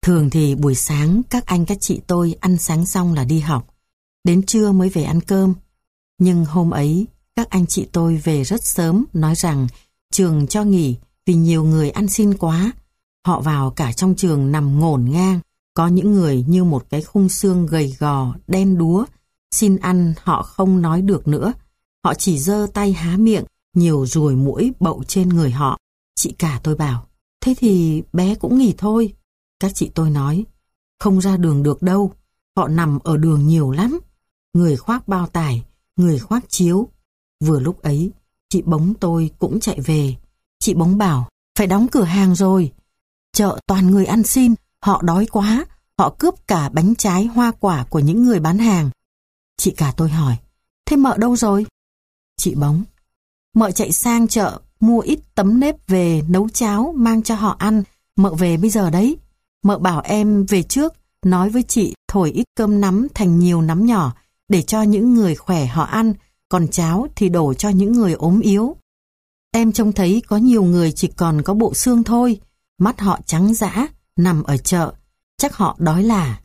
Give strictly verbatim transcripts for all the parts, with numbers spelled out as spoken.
Thường thì buổi sáng các anh các chị tôi ăn sáng xong là đi học, đến trưa mới về ăn cơm. Nhưng hôm ấy, các anh chị tôi về rất sớm nói rằng trường cho nghỉ vì nhiều người ăn xin quá. Họ vào cả trong trường nằm ngổn ngang, có những người như một cái khung xương gầy gò, đen đúa. Xin ăn họ không nói được nữa. Họ chỉ giơ tay há miệng, nhiều ruồi muỗi bậu trên người họ. Chị cả tôi bảo, thế thì bé cũng nghỉ thôi. Các chị tôi nói, không ra đường được đâu, họ nằm ở đường nhiều lắm. Người khoác bao tải, người khoác chiếu. Vừa lúc ấy, chị Bống tôi cũng chạy về. Chị Bống bảo, phải đóng cửa hàng rồi. Chợ toàn người ăn xin, họ đói quá, họ cướp cả bánh trái hoa quả của những người bán hàng. Chị cả tôi hỏi, thế mợ đâu rồi? Chị Bống, mợ chạy sang chợ mua ít tấm nếp về nấu cháo mang cho họ ăn, mợ về bây giờ đấy. Mợ bảo em về trước, nói với chị thổi ít cơm nắm thành nhiều nắm nhỏ để cho những người khỏe họ ăn, còn cháo thì đổ cho những người ốm yếu. Em trông thấy có nhiều người chỉ còn có bộ xương thôi, mắt họ trắng dã, nằm ở chợ, chắc họ đói là.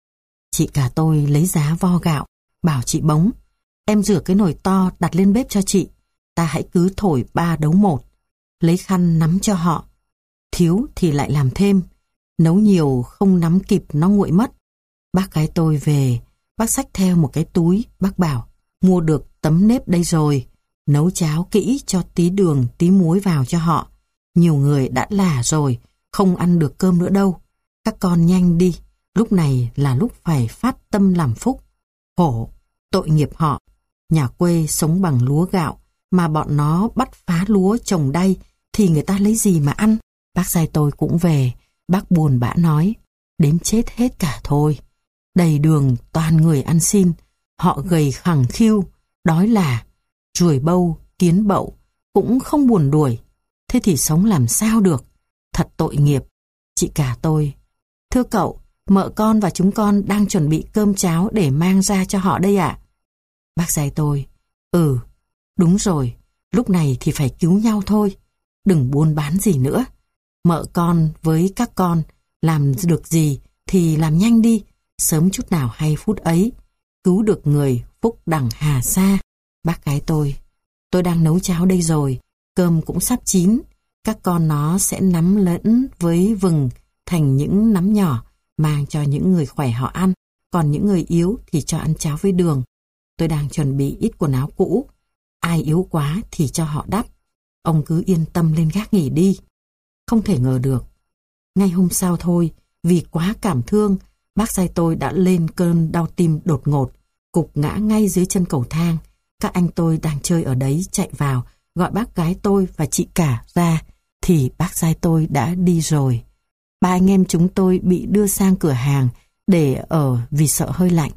Chị cả tôi lấy giá vo gạo, bảo chị Bống, em rửa cái nồi to đặt lên bếp cho chị, ta hãy cứ thổi ba đấu một, lấy khăn nắm cho họ, thiếu thì lại làm thêm, nấu nhiều không nắm kịp nó nguội mất. Bác gái tôi về, bác xách theo một cái túi, bác bảo, mua được tấm nếp đây rồi, nấu cháo kỹ cho tí đường, tí muối vào cho họ. Nhiều người đã lả rồi, không ăn được cơm nữa đâu. Các con nhanh đi, lúc này là lúc phải phát tâm làm phúc. Khổ, tội nghiệp họ, nhà quê sống bằng lúa gạo, mà bọn nó bắt phá lúa trồng đay, thì người ta lấy gì mà ăn. Bác giai tôi cũng về, bác buồn bã nói, đến chết hết cả thôi. Đầy đường toàn người ăn xin, họ gầy khẳng khiu, đói là, ruồi bâu, kiến bậu, cũng không buồn đuổi. Thế thì sống làm sao được, thật tội nghiệp. Chị cả tôi, thưa cậu, mợ con và chúng con đang chuẩn bị cơm cháo để mang ra cho họ đây ạ. Bác giai tôi, ừ, đúng rồi, lúc này thì phải cứu nhau thôi, đừng buôn bán gì nữa. Mợ con với các con làm được gì thì làm nhanh đi, sớm chút nào hay phút ấy, cứu được người phúc đẳng hà sa. Bác gái tôi, tôi đang nấu cháo đây rồi, cơm cũng sắp chín, các con nó sẽ nắm lẫn với vừng thành những nắm nhỏ, mang cho những người khỏe họ ăn, còn những người yếu thì cho ăn cháo với đường. Tôi đang chuẩn bị ít quần áo cũ, ai yếu quá thì cho họ đắp. Ông cứ yên tâm lên gác nghỉ đi. Không thể ngờ được. Ngay hôm sau thôi, vì quá cảm thương, bác giai tôi đã lên cơn đau tim đột ngột, gục ngã ngay dưới chân cầu thang. Các anh tôi đang chơi ở đấy chạy vào, gọi bác gái tôi và chị cả ra, thì bác giai tôi đã đi rồi. Ba anh em chúng tôi bị đưa sang cửa hàng để ở vì sợ hơi lạnh.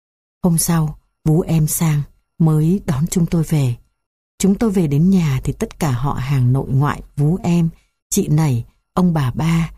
Hôm sau, bố em sang mới đón chúng tôi về. Chúng tôi về đến nhà thì tất cả họ hàng nội ngoại, vú em, chị Nẩy, ông bà ba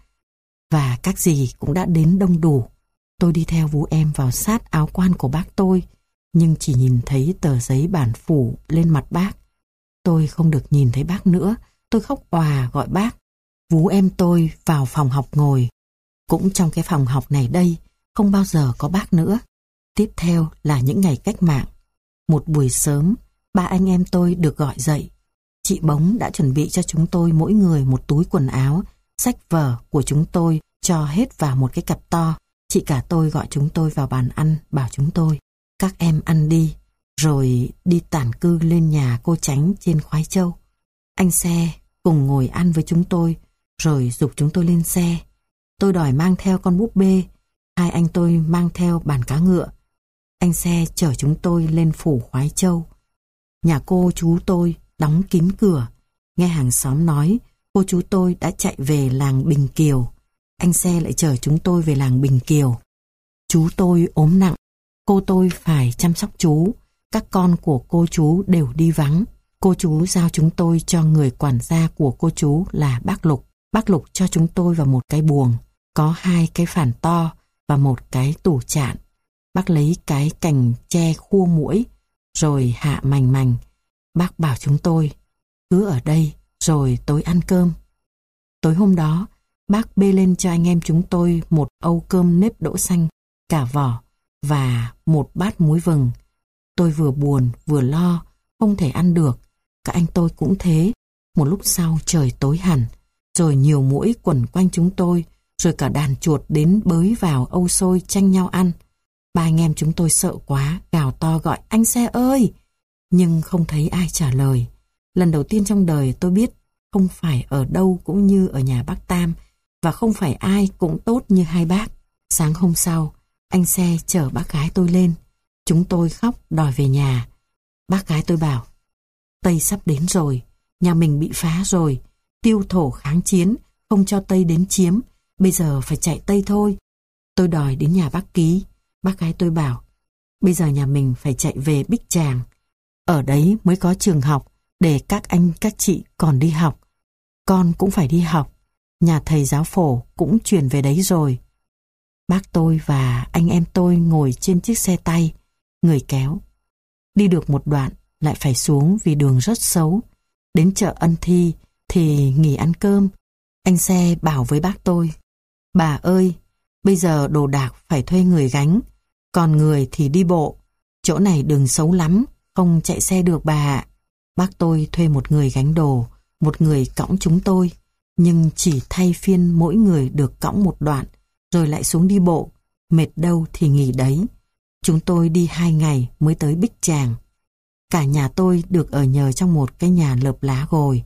và các dì cũng đã đến đông đủ. Tôi đi theo vú em vào sát áo quan của bác tôi, nhưng chỉ nhìn thấy tờ giấy bản phủ lên mặt bác. Tôi không được nhìn thấy bác nữa, tôi khóc òa gọi bác. Vú em tôi vào phòng học ngồi. Cũng trong cái phòng học này đây, không bao giờ có bác nữa. Tiếp theo là những ngày cách mạng. Một buổi sớm, ba anh em tôi được gọi dậy. Chị Bống đã chuẩn bị cho chúng tôi mỗi người một túi quần áo, sách vở của chúng tôi cho hết vào một cái cặp to. Chị cả tôi gọi chúng tôi vào bàn ăn, bảo chúng tôi, các em ăn đi, rồi đi tản cư lên nhà cô Chánh trên Khoái Châu. Anh Xe cùng ngồi ăn với chúng tôi, rồi giục chúng tôi lên xe. Tôi đòi mang theo con búp bê, hai anh tôi mang theo bàn cá ngựa. Anh Xe chở chúng tôi lên phủ Khoái Châu. Nhà cô chú tôi đóng kín cửa. Nghe hàng xóm nói, cô chú tôi đã chạy về làng Bình Kiều. Anh Xe lại chở chúng tôi về làng Bình Kiều. Chú tôi ốm nặng, cô tôi phải chăm sóc chú. Các con của cô chú đều đi vắng. Cô chú giao chúng tôi cho người quản gia của cô chú là bác Lục. Bác Lục cho chúng tôi vào một cái buồng, có hai cái phản to và một cái tủ chạn. Bác lấy cái cành tre khua muỗi, rồi hạ mành mành. Bác bảo chúng tôi, cứ ở đây rồi tối ăn cơm. Tối hôm đó, Bác bê lên cho anh em chúng tôi một âu cơm nếp đỗ xanh, cả vỏ và một bát muối vừng. Tôi vừa buồn vừa lo, không thể ăn được. Cả anh tôi cũng thế. Một lúc sau trời tối hẳn, rồi nhiều muỗi quẩn quanh chúng tôi, rồi cả đàn chuột đến bới vào âu xôi tranh nhau ăn. Ba anh em chúng tôi sợ quá, gào to gọi anh Xe ơi! Nhưng không thấy ai trả lời. Lần đầu tiên trong đời tôi biết không phải ở đâu cũng như ở nhà bác Tam, và không phải ai cũng tốt như hai bác. Sáng hôm sau, anh Xe chở bác gái tôi lên. Chúng tôi khóc đòi về nhà. Bác gái tôi bảo, Tây sắp đến rồi, nhà mình bị phá rồi, tiêu thổ kháng chiến, không cho Tây đến chiếm, bây giờ phải chạy Tây thôi. Tôi đòi đến nhà bác Ký. Bác gái tôi bảo, bây giờ nhà mình phải chạy về Bích Tràng. Ở đấy mới có trường học để các anh các chị còn đi học. Con cũng phải đi học. Nhà thầy giáo phổ cũng chuyển về đấy rồi. Bác tôi và anh em tôi ngồi trên chiếc xe tay, người kéo. Đi được một đoạn lại phải xuống vì đường rất xấu. Đến chợ Ân Thi thì nghỉ ăn cơm. Anh Xe bảo với bác tôi, bà ơi, bây giờ đồ đạc phải thuê người gánh, còn người thì đi bộ. Chỗ này đường xấu lắm, không chạy xe được bà ạ. Bác tôi thuê một người gánh đồ, một người cõng chúng tôi, nhưng chỉ thay phiên mỗi người được cõng một đoạn, rồi lại xuống đi bộ, mệt đâu thì nghỉ đấy. Chúng tôi đi hai ngày mới tới Bích Tràng. Cả nhà tôi được ở nhờ trong một cái nhà lợp lá gồi.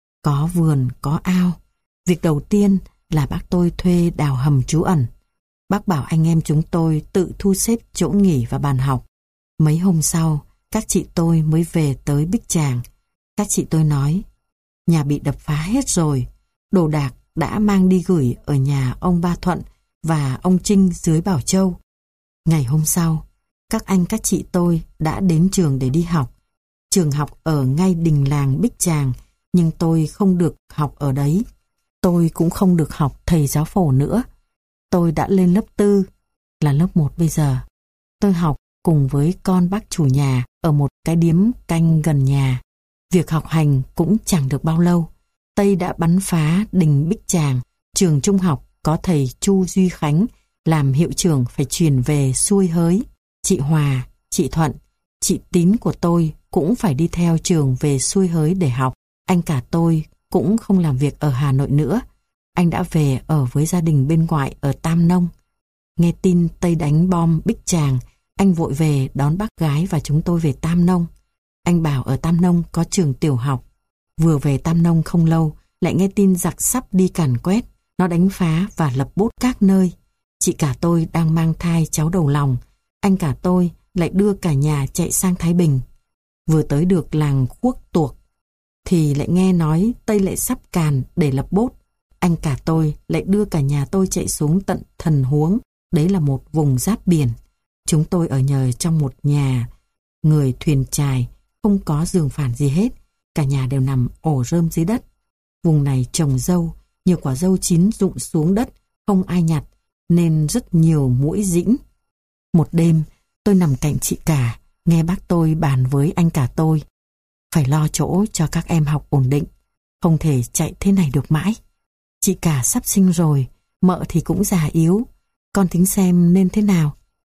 Có vườn, có ao. Việc đầu tiên là bác tôi thuê đào hầm trú ẩn. Bác bảo anh em chúng tôi tự thu xếp chỗ nghỉ và bàn học. Mấy hôm sau, các chị tôi mới về tới Bích Tràng. Các chị tôi nói, nhà bị đập phá hết rồi, đồ đạc đã mang đi gửi ở nhà ông Ba Thuận và ông Trinh dưới Bảo Châu. Ngày hôm sau, các anh các chị tôi đã đến trường để đi học. Trường học ở ngay đình làng Bích Tràng, nhưng tôi không được học ở đấy. Tôi cũng không được học thầy giáo phổ nữa. Tôi đã lên lớp tư, là lớp một bây giờ. Tôi học cùng với con bác chủ nhà ở một cái điếm canh gần nhà. Việc học hành cũng chẳng được bao lâu. Tây đã bắn phá đình Bích Tràng. Trường trung học có thầy Chu Duy Khánh làm hiệu trưởng phải chuyển về Xuôi Hới. Chị Hòa, chị Thuận, chị Tín của tôi cũng phải đi theo trường về Xuôi Hới để học. Anh cả tôi cũng không làm việc ở Hà Nội nữa. Anh đã về ở với gia đình bên ngoại ở Tam Nông. Nghe tin Tây đánh bom Bích Tràng, anh vội về đón bác gái và chúng tôi về Tam Nông. Anh bảo ở Tam Nông có trường tiểu học. Vừa về Tam Nông không lâu, lại nghe tin giặc sắp đi càn quét. Nó đánh phá và lập bốt các nơi. Chị cả tôi đang mang thai cháu đầu lòng. Anh cả tôi lại đưa cả nhà chạy sang Thái Bình. Vừa tới được làng Khuốc Tuộc, thì lại nghe nói Tây lại sắp càn để lập bốt. Anh cả tôi lại đưa cả nhà tôi chạy xuống tận Thần Huống. Đấy là một vùng giáp biển. Chúng tôi ở nhờ trong một nhà người thuyền chài, không có giường phản gì hết. Cả nhà đều nằm ổ rơm dưới đất. Vùng này trồng dâu, nhiều quả dâu chín rụng xuống đất, không ai nhặt, nên rất nhiều muỗi dĩnh. Một đêm, tôi nằm cạnh chị cả, nghe bác tôi bàn với anh cả tôi. Phải lo chỗ cho các em học ổn định, không thể chạy thế này được mãi. Chị cả sắp sinh rồi, mợ thì cũng già yếu, con tính xem nên thế nào.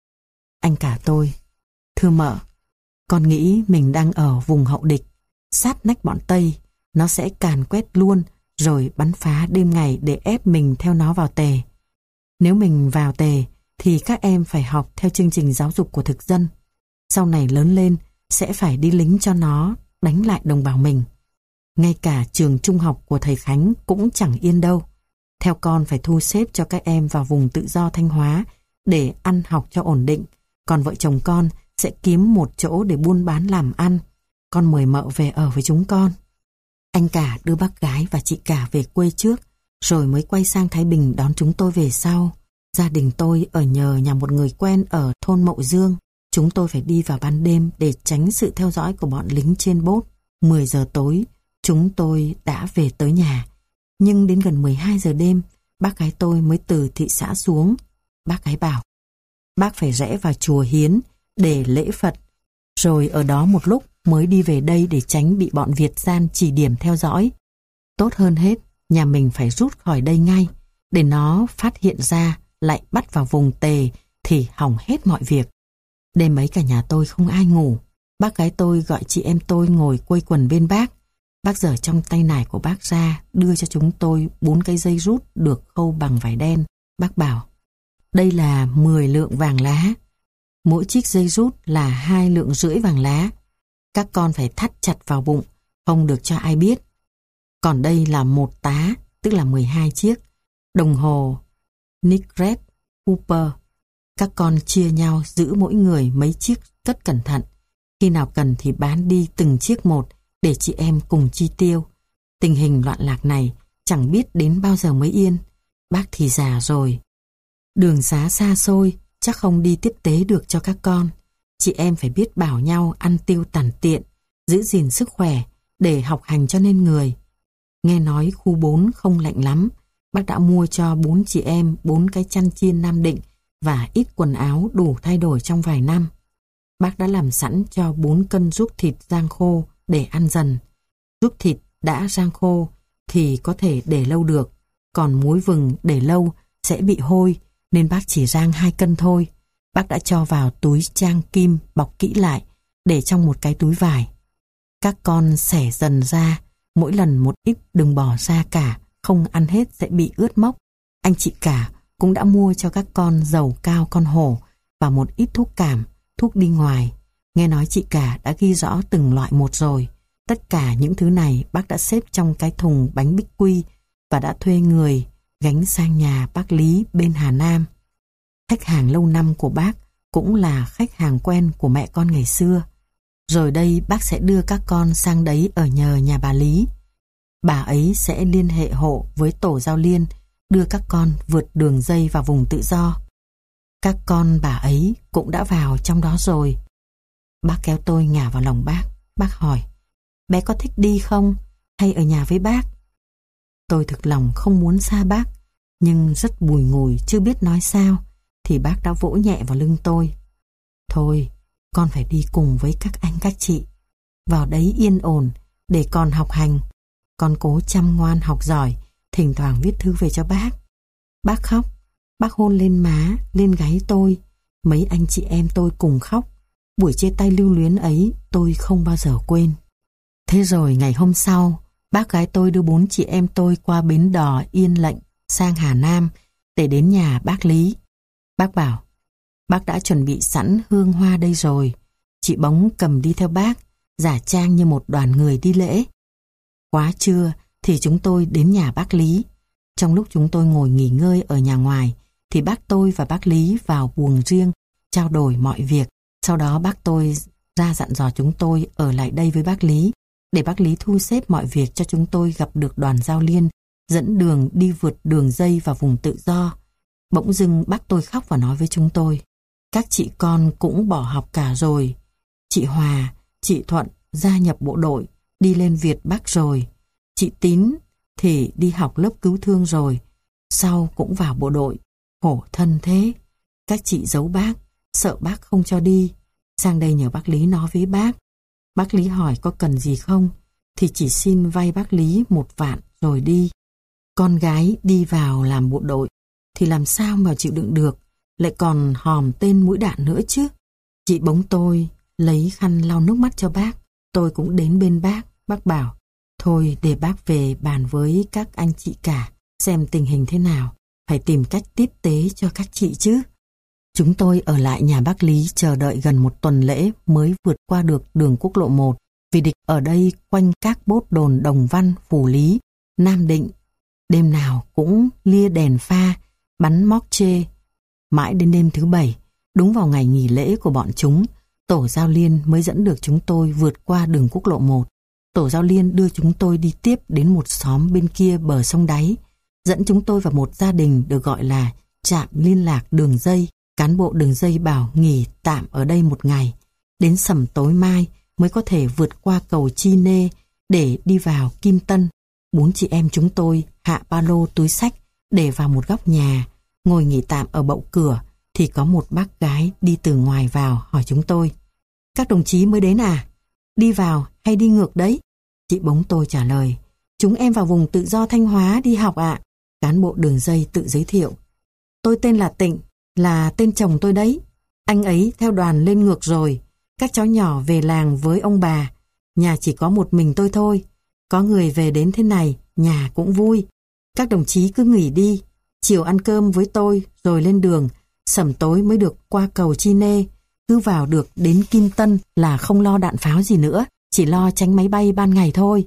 Anh cả tôi, thưa mợ, con nghĩ mình đang ở vùng hậu địch, sát nách bọn Tây, nó sẽ càn quét luôn, rồi bắn phá đêm ngày để ép mình theo nó vào tề. Nếu mình vào tề, thì các em phải học theo chương trình giáo dục của thực dân. Sau này lớn lên, sẽ phải đi lính cho nó, đánh lại đồng bào mình. Ngay cả trường trung học của thầy Khánh cũng chẳng yên đâu. Theo con phải thu xếp cho các em vào vùng tự do Thanh Hóa để ăn học cho ổn định. Còn vợ chồng con sẽ kiếm một chỗ để buôn bán làm ăn. Con mời mợ về ở với chúng con. Anh cả đưa bác gái và chị cả về quê trước, rồi mới quay sang Thái Bình đón chúng tôi về sau. Gia đình tôi ở nhờ nhà một người quen ở thôn Mậu Dương. Chúng tôi phải đi vào ban đêm để tránh sự theo dõi của bọn lính trên bốt. mười giờ tối, chúng tôi đã về tới nhà. Nhưng đến gần mười hai giờ đêm, bác gái tôi mới từ thị xã xuống. Bác gái bảo, bác phải rẽ vào chùa Hiến để lễ Phật, rồi ở đó một lúc mới đi về đây để tránh bị bọn Việt gian chỉ điểm theo dõi. Tốt hơn hết, nhà mình phải rút khỏi đây ngay. Để nó phát hiện ra lại bắt vào vùng tề thì hỏng hết mọi việc. Đêm ấy cả nhà tôi không ai ngủ. Bác gái tôi gọi chị em tôi ngồi quây quần bên bác. Bác giở trong tay nải của bác ra, đưa cho chúng tôi bốn cái dây rút được khâu bằng vải đen. Bác bảo, đây là mười lượng vàng lá. Mỗi chiếc dây rút là hai lượng rưỡi vàng lá. Các con phải thắt chặt vào bụng, không được cho ai biết. Còn đây là một tá, tức là mười hai chiếc. Đồng hồ Nicret Cooper. Các con chia nhau giữ mỗi người mấy chiếc cất cẩn thận. Khi nào cần thì bán đi từng chiếc một để chị em cùng chi tiêu. Tình hình loạn lạc này chẳng biết đến bao giờ mới yên. Bác thì già rồi. Đường xá xa xôi, chắc không đi tiếp tế được cho các con. Chị em phải biết bảo nhau ăn tiêu tản tiện, giữ gìn sức khỏe để học hành cho nên người. Nghe nói khu bốn không lạnh lắm, bác đã mua cho bốn chị em bốn cái chăn chiên Nam Định và ít quần áo đủ thay đổi trong vài năm. Bác đã làm sẵn cho bốn cân ruốc thịt rang khô để ăn dần. Ruốc thịt đã rang khô thì có thể để lâu được, còn muối vừng để lâu sẽ bị hôi nên bác chỉ rang hai cân thôi. Bác đã cho vào túi trang kim bọc kỹ lại, để trong một cái túi vải. Các con xẻ dần ra, mỗi lần một ít đừng bỏ ra cả, không ăn hết sẽ bị ướt mốc. Anh chị cả cũng đã mua cho các con dầu cao con hổ và một ít thuốc cảm, thuốc đi ngoài. Nghe nói chị cả đã ghi rõ từng loại một rồi. Tất cả những thứ này bác đã xếp trong cái thùng bánh bích quy và đã thuê người gánh sang nhà bác Lý bên Hà Nam. Khách hàng lâu năm của bác cũng là khách hàng quen của mẹ con ngày xưa. Rồi đây bác sẽ đưa các con sang đấy ở nhờ nhà bà Lý. Bà ấy sẽ liên hệ hộ với tổ giao liên, đưa các con vượt đường dây vào vùng tự do. Các con bà ấy cũng đã vào trong đó rồi. Bác kéo tôi ngả vào lòng bác. Bác hỏi, bé có thích đi không? Hay ở nhà với bác? Tôi thực lòng không muốn xa bác, nhưng rất bùi ngùi chưa biết nói sao, thì bác đã vỗ nhẹ vào lưng tôi. Thôi, con phải đi cùng với các anh các chị. Vào đấy yên ổn, để con học hành. Con cố chăm ngoan học giỏi, thỉnh thoảng viết thư về cho bác. Bác khóc, bác hôn lên má, lên gáy tôi. Mấy anh chị em tôi cùng khóc. Buổi chia tay lưu luyến ấy tôi không bao giờ quên. Thế rồi ngày hôm sau, bác gái tôi đưa bốn chị em tôi qua bến đò Yên Lệnh sang Hà Nam để đến nhà bác Lý. Bác bảo, bác đã chuẩn bị sẵn hương hoa đây rồi. Chị Bóng cầm đi theo bác, giả trang như một đoàn người đi lễ. Quá trưa thì chúng tôi đến nhà bác Lý. Trong lúc chúng tôi ngồi nghỉ ngơi ở nhà ngoài thì bác tôi và bác Lý vào buồng riêng trao đổi mọi việc. Sau đó bác tôi ra dặn dò chúng tôi ở lại đây với bác Lý để bác Lý thu xếp mọi việc cho chúng tôi gặp được đoàn giao liên dẫn đường đi vượt đường dây vào vùng tự do. Bỗng dưng bác tôi khóc và nói với chúng tôi, các chị con cũng bỏ học cả rồi. Chị Hòa, chị Thuận gia nhập bộ đội, đi lên Việt Bắc rồi. Chị Tín thì đi học lớp cứu thương rồi, sau cũng vào bộ đội. Khổ thân thế. Các chị giấu bác, sợ bác không cho đi. Sang đây nhờ bác Lý nói với bác. Bác Lý hỏi có cần gì không, thì chỉ xin vay bác Lý một vạn rồi đi. Con gái đi vào làm bộ đội thì làm sao mà chịu đựng được, lại còn hòm tên mũi đạn nữa chứ. Chị Bóng tôi lấy khăn lau nước mắt cho bác. Tôi cũng đến bên bác. Bác bảo, thôi để bác về bàn với các anh chị cả, xem tình hình thế nào, phải tìm cách tiếp tế cho các chị chứ. Chúng tôi ở lại nhà bác Lý chờ đợi gần một tuần lễ mới vượt qua được đường quốc lộ một, vì địch ở đây quanh các bốt đồn Đồng Văn, Phủ Lý, Nam Định. Đêm nào cũng lia đèn pha, bắn móc chê. Mãi đến đêm thứ bảy, đúng vào ngày nghỉ lễ của bọn chúng, tổ giao liên mới dẫn được chúng tôi vượt qua đường quốc lộ một. Tổ giao liên đưa chúng tôi đi tiếp đến một xóm bên kia bờ sông Đáy, dẫn chúng tôi vào một gia đình được gọi là trạm liên lạc đường dây. Cán bộ đường dây bảo nghỉ tạm ở đây một ngày, đến sầm tối mai mới có thể vượt qua cầu Chi Nê để đi vào Kim Tân. Bốn chị em chúng tôi hạ ba lô túi xách để vào một góc nhà, ngồi nghỉ tạm ở bậu cửa thì có một bác gái đi từ ngoài vào hỏi chúng tôi, các đồng chí mới đến à? Đi vào hay đi ngược đấy? Chị Bóng tôi trả lời, chúng em vào vùng tự do Thanh Hóa đi học ạ. Cán bộ đường dây tự giới thiệu. Tôi tên là Tịnh, là tên chồng tôi đấy. Anh ấy theo đoàn lên ngược rồi. Các cháu nhỏ về làng với ông bà. Nhà chỉ có một mình tôi thôi. Có người về đến thế này, nhà cũng vui. Các đồng chí cứ nghỉ đi. Chiều ăn cơm với tôi rồi lên đường. Sẩm tối mới được qua cầu Chi Nê. Cứ vào được đến Kim Tân là không lo đạn pháo gì nữa. Chỉ lo tránh máy bay ban ngày thôi.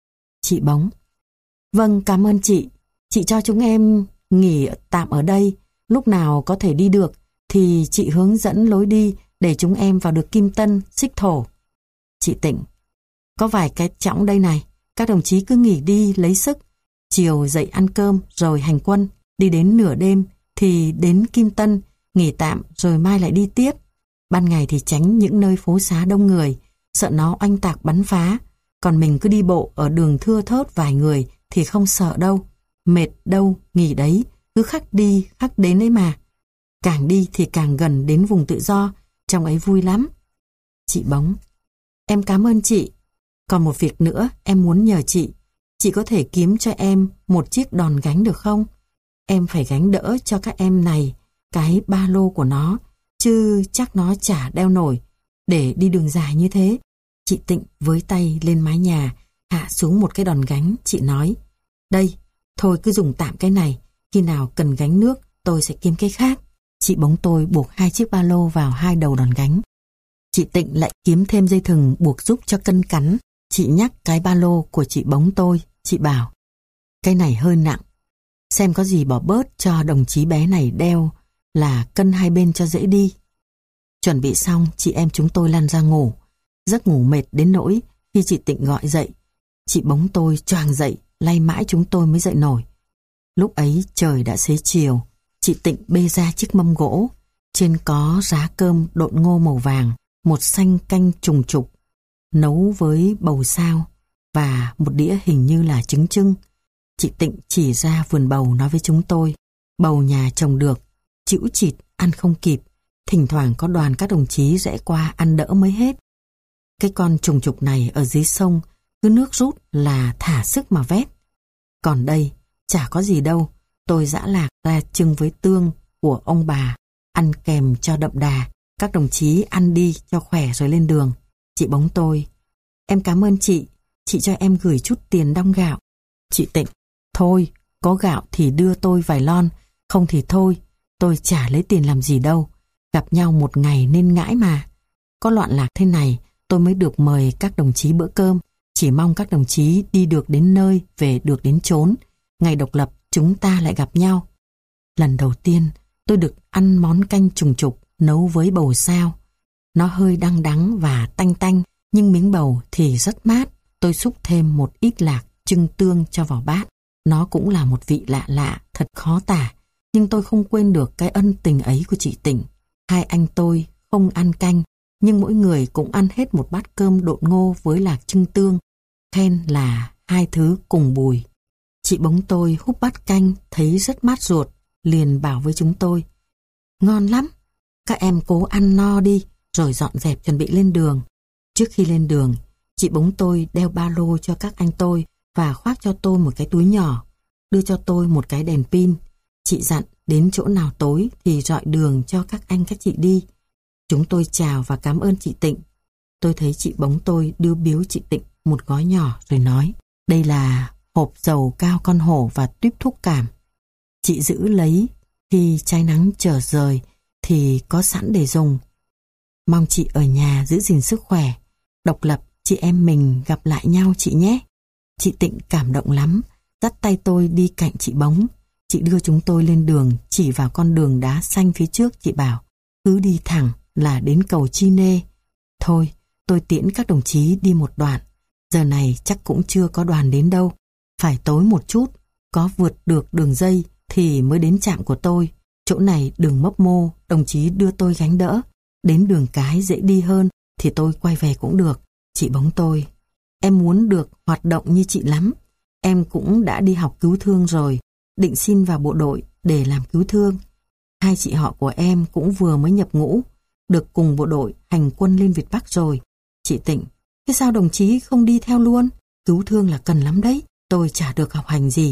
Chị Bóng. Vâng, cảm ơn chị. Chị cho chúng em nghỉ tạm ở đây. Lúc nào có thể đi được thì chị hướng dẫn lối đi để chúng em vào được Kim Tân, Xích Thổ. Chị Tịnh. Có vài cái chõng đây này. Các đồng chí cứ nghỉ đi lấy sức. Chiều dậy ăn cơm rồi hành quân. Đi đến nửa đêm thì đến Kim Tân, nghỉ tạm rồi mai lại đi tiếp. Ban ngày thì tránh những nơi phố xá đông người, sợ nó oanh tạc bắn phá. Còn mình cứ đi bộ ở đường thưa thớt vài người thì không sợ đâu. Mệt đâu, nghỉ đấy, cứ khắc đi, khắc đến ấy mà. Càng đi thì càng gần đến vùng tự do, trong ấy vui lắm. Chị Bóng. Em cảm ơn chị. Còn một việc nữa em muốn nhờ chị. Chị có thể kiếm cho em một chiếc đòn gánh được không? Em phải gánh đỡ cho các em này cái ba lô của nó, chứ chắc nó chả đeo nổi để đi đường dài như thế. Chị Tịnh với tay lên mái nhà, hạ xuống một cái đòn gánh. Chị nói, đây, thôi cứ dùng tạm cái này. Khi nào cần gánh nước, tôi sẽ kiếm cái khác. Chị Bóng tôi buộc hai chiếc ba lô vào hai đầu đòn gánh. Chị Tịnh lại kiếm thêm dây thừng buộc giúp cho cân cắn. Chị nhắc cái ba lô của chị Bóng tôi. Chị bảo, cái này hơi nặng. Xem có gì bỏ bớt cho đồng chí bé này đeo là cân hai bên cho dễ đi. Chuẩn bị xong, chị em chúng tôi lăn ra ngủ. Giấc ngủ mệt đến nỗi khi chị Tịnh gọi dậy, chị Bóng tôi choàng dậy, lay mãi chúng tôi mới dậy nổi. Lúc ấy trời đã xế chiều. Chị Tịnh bê ra chiếc mâm gỗ. Trên có rá cơm độn ngô màu vàng, một xanh canh trùng trục, nấu với bầu sao và một đĩa hình như là trứng chưng. Chị Tịnh chỉ ra vườn bầu nói với chúng tôi, bầu nhà trồng được, chĩu chịt, ăn không kịp. Thỉnh thoảng có đoàn các đồng chí rẽ qua ăn đỡ mới hết. Cái con trùng trục này ở dưới sông, cứ nước rút là thả sức mà vét. Còn đây, chả có gì đâu. Tôi giã lạc ra trưng với tương của ông bà, ăn kèm cho đậm đà. Các đồng chí ăn đi cho khỏe rồi lên đường. Chị Bóng tôi, em cảm ơn chị. Chị cho em gửi chút tiền đong gạo. Chị Tịnh, thôi, có gạo thì đưa tôi vài lon, không thì thôi, tôi chả lấy tiền làm gì đâu. Gặp nhau một ngày nên ngãi mà. Có loạn lạc thế này, tôi mới được mời các đồng chí bữa cơm. Chỉ mong các đồng chí đi được đến nơi, về được đến chốn. Ngày độc lập chúng ta lại gặp nhau. Lần đầu tiên tôi được ăn món canh trùng trục nấu với bầu sao. Nó hơi đắng đắng và tanh tanh, nhưng miếng bầu thì rất mát. Tôi xúc thêm một ít lạc chưng tương cho vào bát. Nó cũng là một vị lạ lạ, thật khó tả. Nhưng tôi không quên được cái ân tình ấy của chị Tịnh. Hai anh tôi không ăn canh, nhưng mỗi người cũng ăn hết một bát cơm độn ngô với lạc chưng tương. Khen là hai thứ cùng bùi. Chị Bóng tôi húp bát canh thấy rất mát ruột, liền bảo với chúng tôi, ngon lắm, các em cố ăn no đi, rồi dọn dẹp chuẩn bị lên đường. Trước khi lên đường, chị Bóng tôi đeo ba lô cho các anh tôi và khoác cho tôi một cái túi nhỏ, đưa cho tôi một cái đèn pin. Chị dặn đến chỗ nào tối thì rọi đường cho các anh các chị đi. Chúng tôi chào và cảm ơn chị Tịnh. Tôi thấy chị Bóng tôi đưa biếu chị Tịnh một gói nhỏ rồi nói, đây là hộp dầu cao con hổ và tuýp thuốc cảm. Chị giữ lấy, khi trái nắng trở rời thì có sẵn để dùng. Mong chị ở nhà giữ gìn sức khỏe. Độc lập, chị em mình gặp lại nhau chị nhé. Chị Tịnh cảm động lắm, dắt tay tôi đi cạnh chị Bóng. Chị đưa chúng tôi lên đường, chỉ vào con đường đá xanh phía trước. Chị bảo, cứ đi thẳng là đến cầu Chi Nê. Thôi, tôi tiễn các đồng chí đi một đoạn. Giờ này chắc cũng chưa có đoàn đến đâu. Phải tối một chút, có vượt được đường dây thì mới đến trạm của tôi. Chỗ này đường mấp mô, đồng chí đưa tôi gánh đỡ. Đến đường cái dễ đi hơn thì tôi quay về cũng được. Chị Bóng tôi, em muốn được hoạt động như chị lắm. Em cũng đã đi học cứu thương rồi, định xin vào bộ đội để làm cứu thương. Hai chị họ của em cũng vừa mới nhập ngũ, được cùng bộ đội hành quân lên Việt Bắc rồi. Chị Tịnh, thế sao đồng chí không đi theo luôn? Cứu thương là cần lắm đấy, tôi chả được học hành gì.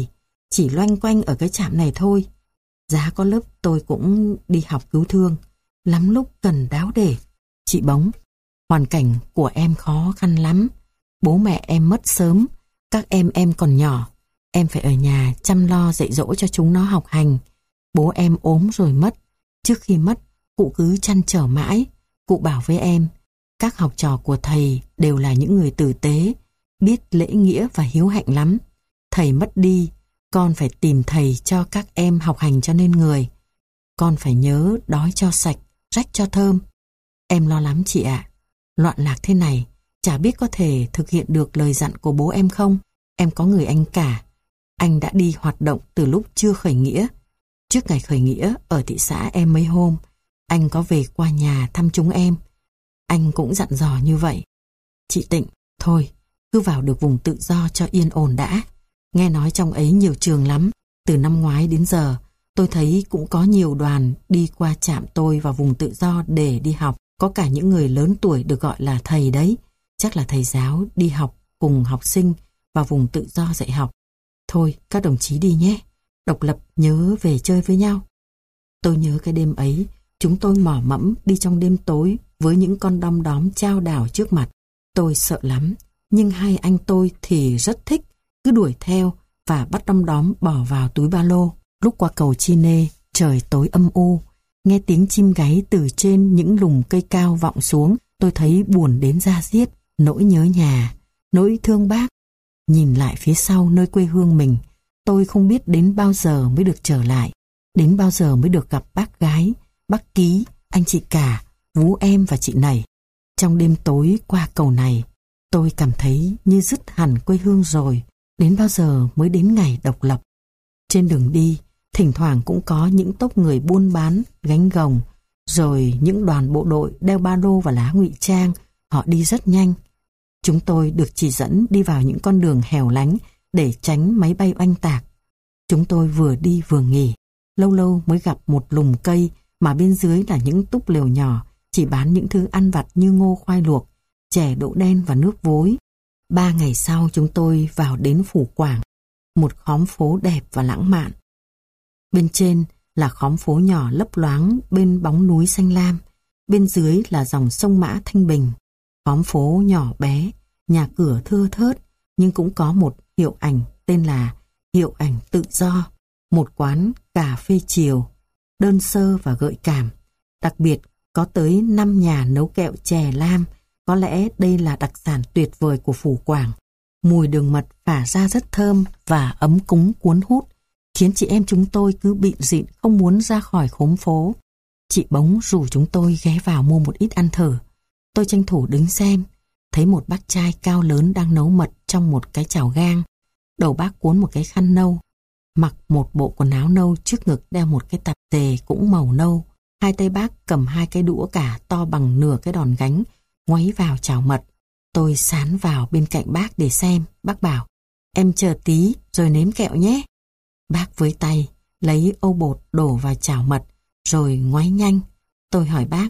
chỉ loanh quanh ở cái trạm này thôi. Giá có lớp tôi cũng đi học cứu thương, lắm lúc cần đáo để. Chị Bóng, hoàn cảnh của em khó khăn lắm. Bố mẹ em mất sớm, các em em còn nhỏ. Em phải ở nhà chăm lo dạy dỗ cho chúng nó học hành. Bố em ốm rồi mất. Trước khi mất, cụ cứ trăn trở mãi. Cụ bảo với em, các học trò của thầy đều là những người tử tế, biết lễ nghĩa và hiếu hạnh lắm. Thầy mất đi, con phải tìm thầy cho các em học hành cho nên người. Con phải nhớ đói cho sạch, rách cho thơm. Em lo lắm chị ạ. Loạn lạc thế này, chả biết có thể thực hiện được lời dặn của bố em không. Em có người anh cả. Anh đã đi hoạt động từ lúc chưa khởi nghĩa. Trước ngày khởi nghĩa ở thị xã em mấy hôm, anh có về qua nhà thăm chúng em. Anh cũng dặn dò như vậy. Chị Tịnh, thôi, cứ vào được vùng tự do cho yên ổn đã. Nghe nói trong ấy nhiều trường lắm. Từ năm ngoái đến giờ, tôi thấy cũng có nhiều đoàn đi qua trạm tôi vào vùng tự do để đi học. Có cả những người lớn tuổi được gọi là thầy đấy. Chắc là thầy giáo đi học cùng học sinh vào vùng tự do dạy học. Thôi, các đồng chí đi nhé. Độc lập nhớ về chơi với nhau. Tôi nhớ cái đêm ấy, chúng tôi mò mẫm đi trong đêm tối với những con đom đóm chao đảo trước mặt. Tôi sợ lắm, nhưng hai anh tôi thì rất thích, cứ đuổi theo và bắt đom đóm bỏ vào túi ba lô. Lúc qua cầu Chi Nê, trời tối âm u, nghe tiếng chim gáy từ trên những lùm cây cao vọng xuống, tôi thấy buồn đến da diết, nỗi nhớ nhà, nỗi thương bác. Nhìn lại phía sau nơi quê hương mình, tôi không biết đến bao giờ mới được trở lại, đến bao giờ mới được gặp bác gái, bác Ký, anh chị cả, Vú em và chị Nẩy. Trong đêm tối qua cầu này, tôi cảm thấy như dứt hẳn quê hương rồi, đến bao giờ mới đến ngày độc lập. Trên đường đi, thỉnh thoảng cũng có những tốp người buôn bán, gánh gồng, rồi những đoàn bộ đội đeo ba lô và lá ngụy trang, họ đi rất nhanh. Chúng tôi được chỉ dẫn đi vào những con đường hẻo lánh để tránh máy bay oanh tạc. Chúng tôi vừa đi vừa nghỉ, lâu lâu mới gặp một lùm cây mà bên dưới là những túp lều nhỏ, chỉ bán những thứ ăn vặt như ngô khoai luộc, chè đậu đen và nước vối. Ba ngày sau chúng tôi vào đến Phủ Quảng, một khóm phố đẹp và lãng mạn. Bên trên là khóm phố nhỏ lấp loáng bên bóng núi xanh lam, bên dưới là dòng sông Mã Thanh Bình. Khóm phố nhỏ bé, nhà cửa thưa thớt, nhưng cũng có một hiệu ảnh tên là Hiệu Ảnh Tự Do, một quán cà phê chiều, đơn sơ và gợi cảm. Đặc biệt có tới năm nhà nấu kẹo chè lam, có lẽ đây là đặc sản tuyệt vời của Phủ Quảng. Mùi đường mật phả ra rất thơm và ấm cúng cuốn hút, khiến chị em chúng tôi cứ bịn rịn không muốn ra khỏi khóm phố. Chị Bóng rủ chúng tôi ghé vào mua một ít ăn thử. Tôi tranh thủ đứng xem, thấy một bác trai cao lớn đang nấu mật trong một cái chảo gang. Đầu bác cuốn một cái khăn nâu, mặc một bộ quần áo nâu, trước ngực đeo một cái tạp dề cũng màu nâu. Hai tay bác cầm hai cái đũa cả to bằng nửa cái đòn gánh, ngoáy vào chảo mật. Tôi sán vào bên cạnh bác để xem. Bác bảo, em chờ tí rồi nếm kẹo nhé. Bác với tay lấy âu bột đổ vào chảo mật rồi ngoáy nhanh. Tôi hỏi bác,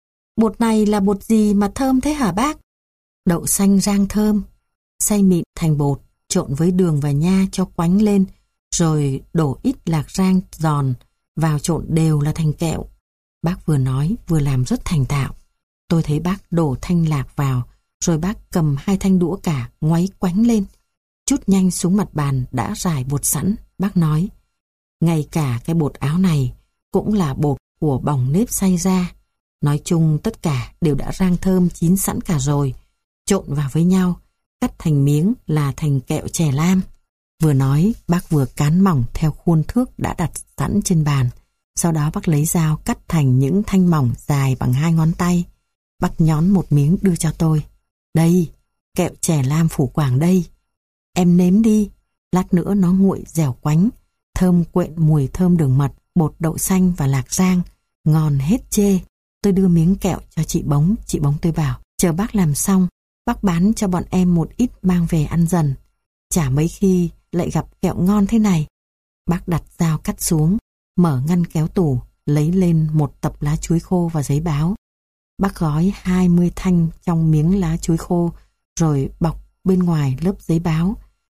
bột này là bột gì mà thơm thế hả bác? Đậu xanh rang thơm, xay mịn thành bột, trộn với đường và nha cho quánh lên, rồi đổ ít lạc rang giòn vào trộn đều là thành kẹo. Bác vừa nói vừa làm rất thành thạo. Tôi thấy bác đổ thanh lạc vào, rồi bác cầm hai thanh đũa cả ngoáy quánh lên. Chút nhanh xuống mặt bàn đã rải bột sẵn. Bác nói, ngay cả cái bột áo này cũng là bột của bòng nếp xay ra. Nói chung tất cả đều đã rang thơm chín sẵn cả rồi. Trộn vào với nhau, cắt thành miếng là thành kẹo chè lam. Vừa nói, bác vừa cán mỏng theo khuôn thước đã đặt sẵn trên bàn. Sau đó bác lấy dao cắt thành những thanh mỏng dài bằng hai ngón tay. Bác nhón một miếng đưa cho tôi. Đây, kẹo chè lam Phủ Quảng đây. Em nếm đi, lát nữa nó nguội dẻo quánh, thơm quện mùi thơm đường mật, bột đậu xanh và lạc rang, ngon hết chê. Tôi đưa miếng kẹo cho chị Bóng. Chị Bóng tôi bảo, chờ bác làm xong, bác bán cho bọn em một ít mang về ăn dần. Chả mấy khi lại gặp kẹo ngon thế này. Bác đặt dao cắt xuống, mở ngăn kéo tủ, lấy lên một tập lá chuối khô và giấy báo. Bác gói hai mươi thanh trong miếng lá chuối khô, rồi bọc bên ngoài lớp giấy báo.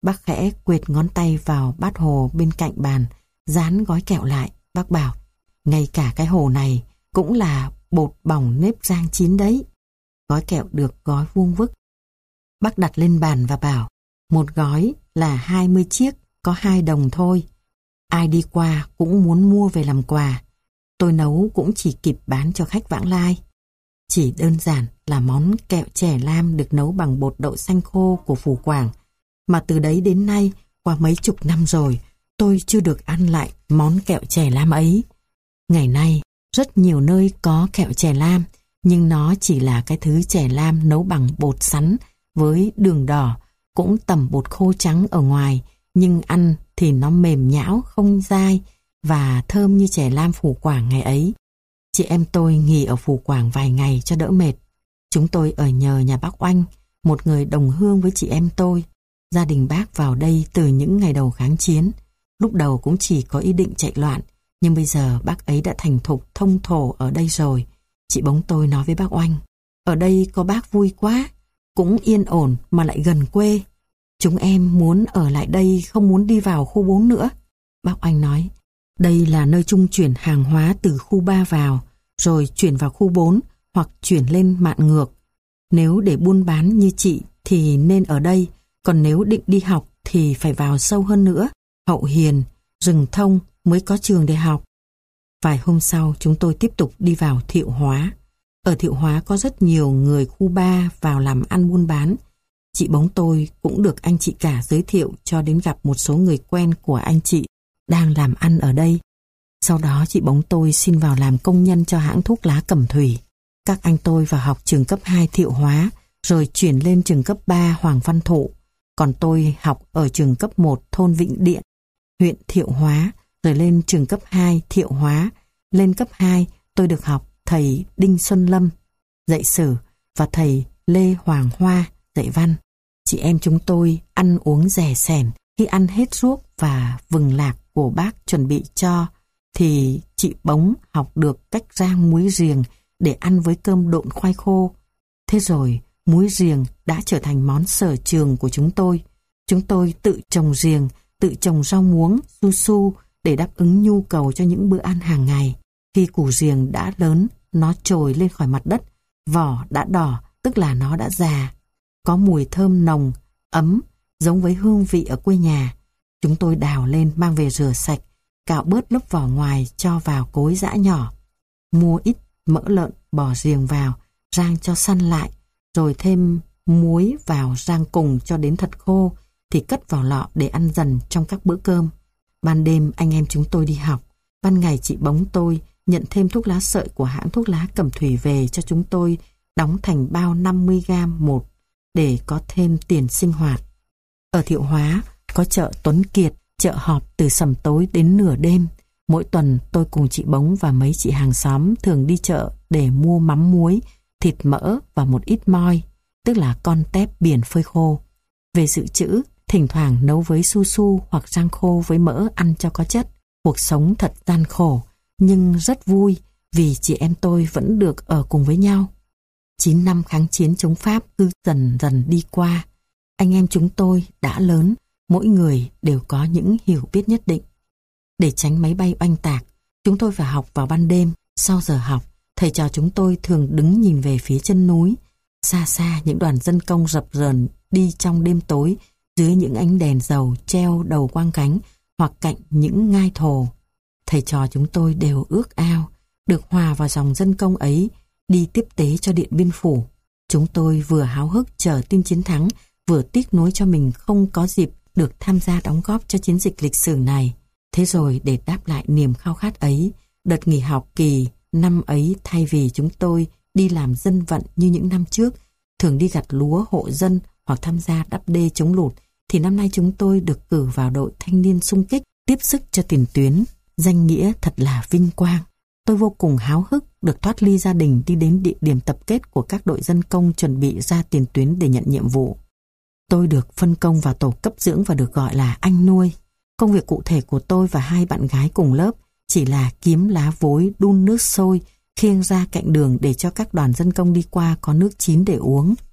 Bác khẽ quệt ngón tay vào bát hồ bên cạnh bàn, dán gói kẹo lại. Bác bảo, ngay cả cái hồ này cũng là bột bỏng nếp rang chín đấy. Gói kẹo được gói vuông vức. Bác đặt lên bàn và bảo, một gói là hai mươi chiếc, có hai đồng thôi. Ai đi qua cũng muốn mua về làm quà. Tôi nấu cũng chỉ kịp bán cho khách vãng lai. Chỉ đơn giản là món kẹo chè lam được nấu bằng bột đậu xanh khô của Phù Quảng. Mà từ đấy đến nay, qua mấy chục năm rồi, tôi chưa được ăn lại món kẹo chè lam ấy. Ngày nay, rất nhiều nơi có kẹo chè lam, nhưng nó chỉ là cái thứ chè lam nấu bằng bột sắn với đường đỏ, cũng tẩm bột khô trắng ở ngoài, nhưng ăn thì nó mềm nhão, không dai và thơm như chè lam Phù Quảng ngày ấy. Chị em tôi nghỉ ở Phù Quảng vài ngày cho đỡ mệt. Chúng tôi ở nhờ nhà bác Oanh, một người đồng hương với chị em tôi. Gia đình bác vào đây từ những ngày đầu kháng chiến. Lúc đầu cũng chỉ có ý định chạy loạn, nhưng bây giờ bác ấy đã thành thục thông thổ ở đây rồi. Chị bóng tôi nói với bác Oanh, ở đây có bác vui quá, cũng yên ổn mà lại gần quê. Chúng em muốn ở lại đây, không muốn đi vào khu bốn nữa. Bác Oanh nói, đây là nơi trung chuyển hàng hóa từ khu ba vào, rồi chuyển vào khu bốn hoặc chuyển lên mạn ngược. Nếu để buôn bán như chị thì nên ở đây, còn nếu định đi học thì phải vào sâu hơn nữa, Hậu Hiền, Rừng Thông mới có trường để học. Vài hôm sau chúng tôi tiếp tục đi vào Thiệu Hóa. Ở Thiệu Hóa có rất nhiều người khu ba vào làm ăn buôn bán. Chị bóng tôi cũng được anh chị cả giới thiệu cho đến gặp một số người quen của anh chị đang làm ăn ở đây. Sau đó chị bóng tôi xin vào làm công nhân cho hãng thuốc lá Cẩm Thủy. Các anh tôi vào học trường cấp hai Thiệu Hóa, rồi chuyển lên trường cấp ba Hoàng Văn Thụ. Còn tôi học ở trường cấp một thôn Vĩnh Điện, huyện Thiệu Hóa, rồi lên trường cấp hai Thiệu Hóa. Lên cấp hai tôi được học thầy Đinh Xuân Lâm dạy sử và thầy Lê Hoàng Hoa dạy văn. Chị em chúng tôi ăn uống rẻ sẻn. Khi ăn hết ruốc và vừng lạc của bác chuẩn bị cho, thì chị bóng học được cách rang muối riềng để ăn với cơm độn khoai khô. Thế rồi muối riềng đã trở thành món sở trường của chúng tôi. Chúng tôi tự trồng riềng, tự trồng rau muống, su su để đáp ứng nhu cầu cho những bữa ăn hàng ngày. Khi củ riềng đã lớn, nó trồi lên khỏi mặt đất, vỏ đã đỏ, tức là nó đã già. Có mùi thơm nồng, ấm, giống với hương vị ở quê nhà. Chúng tôi đào lên mang về rửa sạch, cạo bớt lớp vỏ ngoài cho vào cối giã nhỏ. Mua ít mỡ lợn bò riềng vào, rang cho săn lại, rồi thêm muối vào rang cùng cho đến thật khô, thì cất vào lọ để ăn dần trong các bữa cơm. Ban đêm anh em chúng tôi đi học, ban ngày chị bóng tôi nhận thêm thuốc lá sợi của hãng thuốc lá Cẩm Thủy về cho chúng tôi, đóng thành bao năm mươi gam một để có thêm tiền sinh hoạt. Ở Thiệu Hóa có chợ Tuấn Kiệt, chợ họp từ sầm tối đến nửa đêm. Mỗi tuần tôi cùng chị bóng và mấy chị hàng xóm thường đi chợ để mua mắm muối, thịt mỡ và một ít moi, tức là con tép biển phơi khô. Về dự trữ, thỉnh thoảng nấu với su su hoặc rang khô với mỡ ăn cho có chất. Cuộc sống thật gian khổ, nhưng rất vui vì chị em tôi vẫn được ở cùng với nhau. Chín năm kháng chiến chống Pháp cứ dần dần đi qua. Anh em chúng tôi đã lớn, mỗi người đều có những hiểu biết nhất định. Để tránh máy bay oanh tạc, chúng tôi phải học vào ban đêm. Sau giờ học, thầy trò chúng tôi thường đứng nhìn về phía chân núi. Xa xa những đoàn dân công rập rờn đi trong đêm tối dưới những ánh đèn dầu treo đầu quang cánh hoặc cạnh những ngai thồ. Thầy trò chúng tôi đều ước ao được hòa vào dòng dân công ấy, đi tiếp tế cho Điện Biên Phủ. Chúng tôi vừa háo hức chờ tin chiến thắng, vừa tiếc nuối cho mình không có dịp được tham gia đóng góp cho chiến dịch lịch sử này. Thế rồi để đáp lại niềm khao khát ấy, đợt nghỉ học kỳ năm ấy, thay vì chúng tôi đi làm dân vận như những năm trước, thường đi gặt lúa hộ dân hoặc tham gia đắp đê chống lụt, thì năm nay chúng tôi được cử vào đội thanh niên xung kích, tiếp sức cho tiền tuyến. Danh nghĩa thật là vinh quang. Tôi vô cùng háo hức được thoát ly gia đình đi đến địa điểm tập kết của các đội dân công chuẩn bị ra tiền tuyến để nhận nhiệm vụ. Tôi được phân công vào tổ cấp dưỡng và được gọi là anh nuôi. Công việc cụ thể của tôi và hai bạn gái cùng lớp chỉ là kiếm lá vối, đun nước sôi, khiêng ra cạnh đường để cho các đoàn dân công đi qua có nước chín để uống.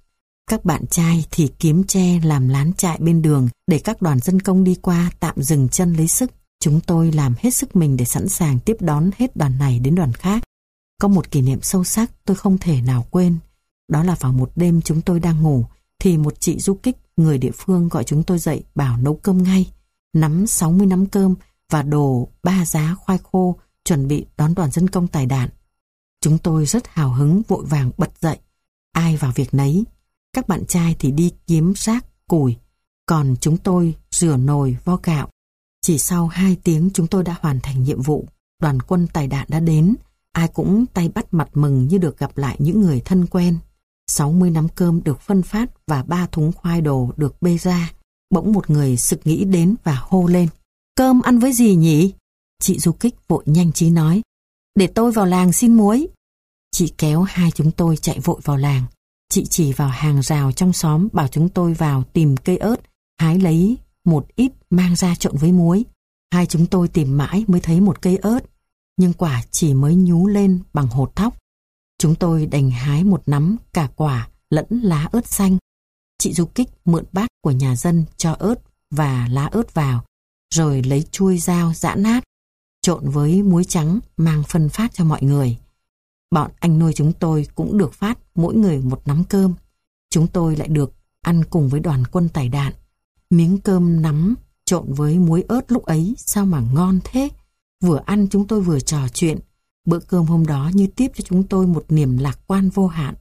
Các bạn trai thì kiếm tre làm lán trại bên đường để các đoàn dân công đi qua tạm dừng chân lấy sức. Chúng tôi làm hết sức mình để sẵn sàng tiếp đón hết đoàn này đến đoàn khác. Có một kỷ niệm sâu sắc tôi không thể nào quên. Đó là vào một đêm chúng tôi đang ngủ thì một chị du kích người địa phương gọi chúng tôi dậy bảo nấu cơm ngay. Nắm sáu mươi nắm cơm và đồ ba giá khoai khô chuẩn bị đón đoàn dân công tải đạn. Chúng tôi rất hào hứng vội vàng bật dậy. Ai vào việc nấy. Các bạn trai thì đi kiếm rác, củi. Còn chúng tôi rửa nồi, vo gạo. Chỉ sau hai tiếng chúng tôi đã hoàn thành nhiệm vụ. Đoàn quân tải đạn đã đến. Ai cũng tay bắt mặt mừng như được gặp lại những người thân quen. sáu mươi nắm cơm được phân phát và ba thúng khoai đồ được bê ra. Bỗng một người sực nghĩ đến và hô lên. Cơm ăn với gì nhỉ? Chị du kích vội nhanh trí nói. Để tôi vào làng xin muối. Chị kéo hai chúng tôi chạy vội vào làng. Chị chỉ vào hàng rào trong xóm bảo chúng tôi vào tìm cây ớt, hái lấy một ít mang ra trộn với muối. Hai chúng tôi tìm mãi mới thấy một cây ớt, nhưng quả chỉ mới nhú lên bằng hột thóc. Chúng tôi đành hái một nắm cả quả lẫn lá ớt xanh. Chị du kích mượn bát của nhà dân cho ớt và lá ớt vào, rồi lấy chuôi dao giã nát, trộn với muối trắng mang phân phát cho mọi người. Bọn anh nuôi chúng tôi cũng được phát mỗi người một nắm cơm. Chúng tôi lại được ăn cùng với đoàn quân tải đạn. Miếng cơm nắm trộn với muối ớt lúc ấy sao mà ngon thế. Vừa ăn chúng tôi vừa trò chuyện. Bữa cơm hôm đó như tiếp cho chúng tôi một niềm lạc quan vô hạn.